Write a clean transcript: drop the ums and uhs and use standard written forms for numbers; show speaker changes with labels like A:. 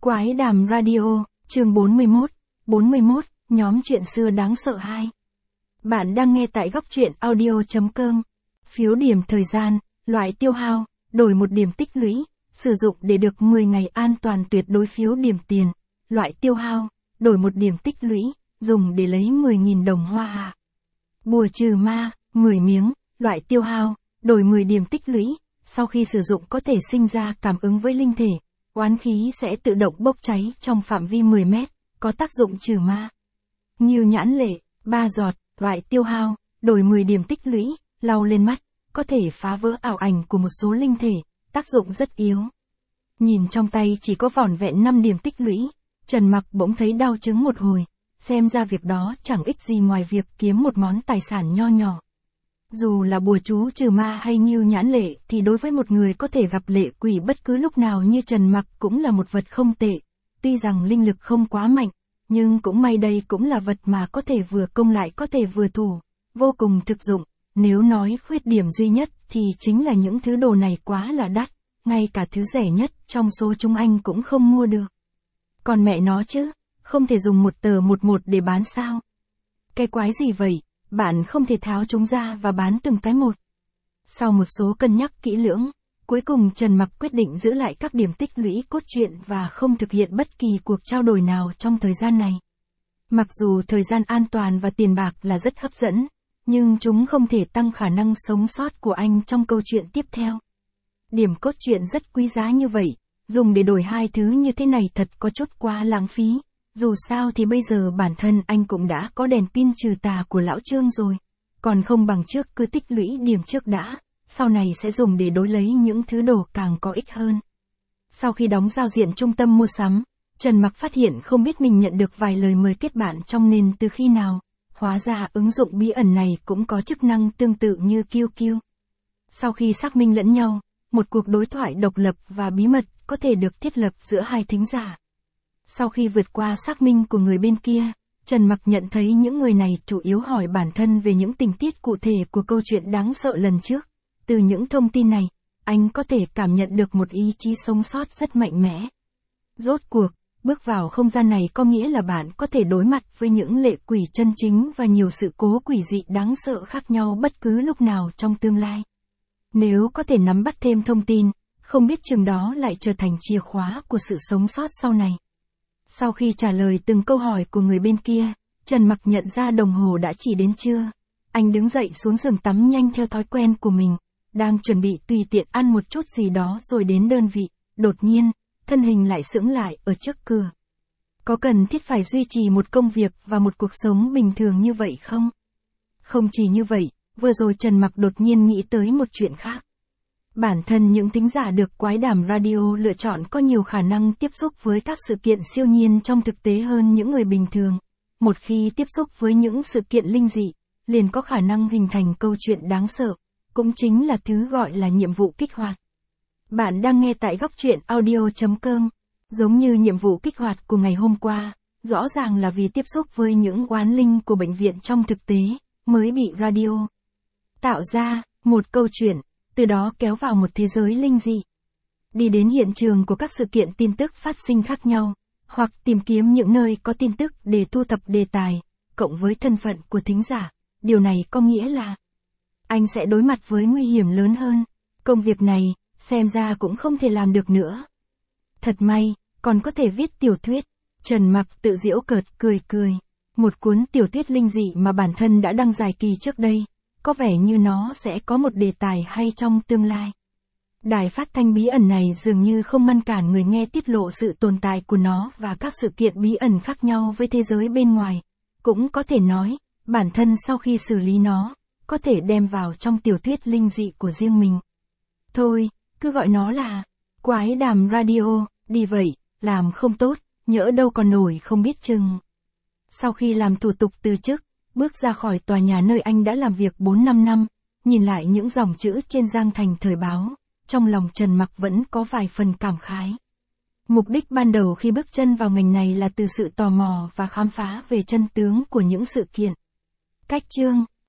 A: Quái đàm radio, chương 41, nhóm chuyện xưa đáng sợ 2. Bạn đang nghe tại góc truyện audio.com. Phiếu điểm thời gian, loại tiêu hao, đổi 1 điểm tích lũy, sử dụng để được 10 ngày an toàn tuyệt đối. Phiếu điểm tiền, loại tiêu hao, đổi 1 điểm tích lũy, dùng để lấy 10.000 đồng hoa hạ. Bùa trừ ma, 10 miếng, loại tiêu hao, đổi 10 điểm tích lũy, sau khi sử dụng có thể sinh ra cảm ứng với linh thể. Oán khí sẽ tự động bốc cháy trong phạm vi 10 mét, có tác dụng trừ ma. Ngưu nhãn lệ, 3 giọt, loại tiêu hao, đổi 10 điểm tích lũy, lau lên mắt, có thể phá vỡ ảo ảnh của một số linh thể, tác dụng rất yếu. Nhìn trong tay chỉ có vỏn vẹn 5 điểm tích lũy, Trần Mặc bỗng thấy đau chứng một hồi, xem ra việc đó chẳng ích gì ngoài việc kiếm một món tài sản nho nhỏ. Dù là bùa chú trừ ma hay ngưu nhãn lệ thì đối với một người có thể gặp lệ quỷ bất cứ lúc nào như Trần Mặc cũng là một vật không tệ. Tuy rằng linh lực không quá mạnh, nhưng cũng may đây cũng là vật mà có thể vừa công lại có thể vừa thủ, vô cùng thực dụng. Nếu nói khuyết điểm duy nhất thì chính là những thứ đồ này quá là đắt, ngay cả thứ rẻ nhất trong số chúng anh cũng không mua được. Còn mẹ nó chứ, không thể dùng một tờ 11 để bán sao? Cái quái gì vậy? Bạn không thể tháo chúng ra và bán từng cái một. Sau một số cân nhắc kỹ lưỡng, cuối cùng Trần Mặc quyết định giữ lại các điểm tích lũy cốt truyện và không thực hiện bất kỳ cuộc trao đổi nào trong thời gian này. Mặc dù thời gian an toàn và tiền bạc là rất hấp dẫn, nhưng chúng không thể tăng khả năng sống sót của anh trong câu chuyện tiếp theo. Điểm cốt truyện rất quý giá như vậy, dùng để đổi 2 thứ như thế này thật có chút quá lãng phí. Dù sao thì bây giờ bản thân anh cũng đã có đèn pin trừ tà của lão Trương rồi. Còn không bằng trước cứ tích lũy điểm trước đã, sau này sẽ dùng để đối lấy những thứ đồ càng có ích hơn. Sau khi đóng giao diện trung tâm mua sắm, Trần Mặc phát hiện không biết mình nhận được vài lời mời kết bạn trong nền từ khi nào. Hóa ra ứng dụng bí ẩn này cũng có chức năng tương tự như QQ. Sau khi xác minh lẫn nhau, một cuộc đối thoại độc lập và bí mật có thể được thiết lập giữa hai thính giả. Sau khi vượt qua xác minh của người bên kia, Trần Mặc nhận thấy những người này chủ yếu hỏi bản thân về những tình tiết cụ thể của câu chuyện đáng sợ lần trước. Từ những thông tin này, anh có thể cảm nhận được một ý chí sống sót rất mạnh mẽ. Rốt cuộc, bước vào không gian này có nghĩa là bạn có thể đối mặt với những lệ quỷ chân chính và nhiều sự cố quỷ dị đáng sợ khác nhau bất cứ lúc nào trong tương lai. Nếu có thể nắm bắt thêm thông tin, không biết chừng đó lại trở thành chìa khóa của sự sống sót sau này. Sau khi trả lời từng câu hỏi của người bên kia, Trần Mặc nhận ra đồng hồ đã chỉ đến trưa. Anh đứng dậy xuống giường tắm nhanh theo thói quen của mình, đang chuẩn bị tùy tiện ăn một chút gì đó rồi đến đơn vị. Đột nhiên, thân hình lại sững lại ở trước cửa. Có cần thiết phải duy trì một công việc và một cuộc sống bình thường như vậy không? Không chỉ như vậy, vừa rồi Trần Mặc đột nhiên nghĩ tới một chuyện khác. Bản thân những thính giả được Quái đàm radio lựa chọn có nhiều khả năng tiếp xúc với các sự kiện siêu nhiên trong thực tế hơn những người bình thường. Một khi tiếp xúc với những sự kiện linh dị, liền có khả năng hình thành câu chuyện đáng sợ, cũng chính là thứ gọi là nhiệm vụ kích hoạt. Bạn đang nghe tại góc truyện audio.com. Giống như nhiệm vụ kích hoạt của ngày hôm qua, rõ ràng là vì tiếp xúc với những oán linh của bệnh viện trong thực tế, mới bị radio tạo ra một câu chuyện, từ đó kéo vào một thế giới linh dị. Đi đến hiện trường của các sự kiện tin tức phát sinh khác nhau, hoặc tìm kiếm những nơi có tin tức để thu thập đề tài, cộng với thân phận của thính giả, điều này có nghĩa là anh sẽ đối mặt với nguy hiểm lớn hơn. Công việc này, xem ra cũng không thể làm được nữa. Thật may, còn có thể viết tiểu thuyết. Trần Mặc tự giễu cợt cười. Một cuốn tiểu thuyết linh dị mà bản thân đã đăng dài kỳ trước đây, có vẻ như nó sẽ có một đề tài hay trong tương lai. Đài phát thanh bí ẩn này dường như không ngăn cản người nghe tiết lộ sự tồn tại của nó và các sự kiện bí ẩn khác nhau với thế giới bên ngoài. Cũng có thể nói, bản thân sau khi xử lý nó, có thể đem vào trong tiểu thuyết linh dị của riêng mình. Thôi, cứ gọi nó là Quái đàm radio, đi vậy, làm không tốt, nhỡ đâu còn nổi không biết chừng. Sau khi làm thủ tục từ chức, bước ra khỏi tòa nhà nơi anh đã làm việc 4-5 năm, nhìn lại những dòng chữ trên Giang Thành Thời báo, trong lòng Trần Mặc vẫn có vài phần cảm khái. Mục đích ban đầu khi bước chân vào ngành này là từ sự tò mò và khám phá về chân tướng của những sự kiện. Cách chương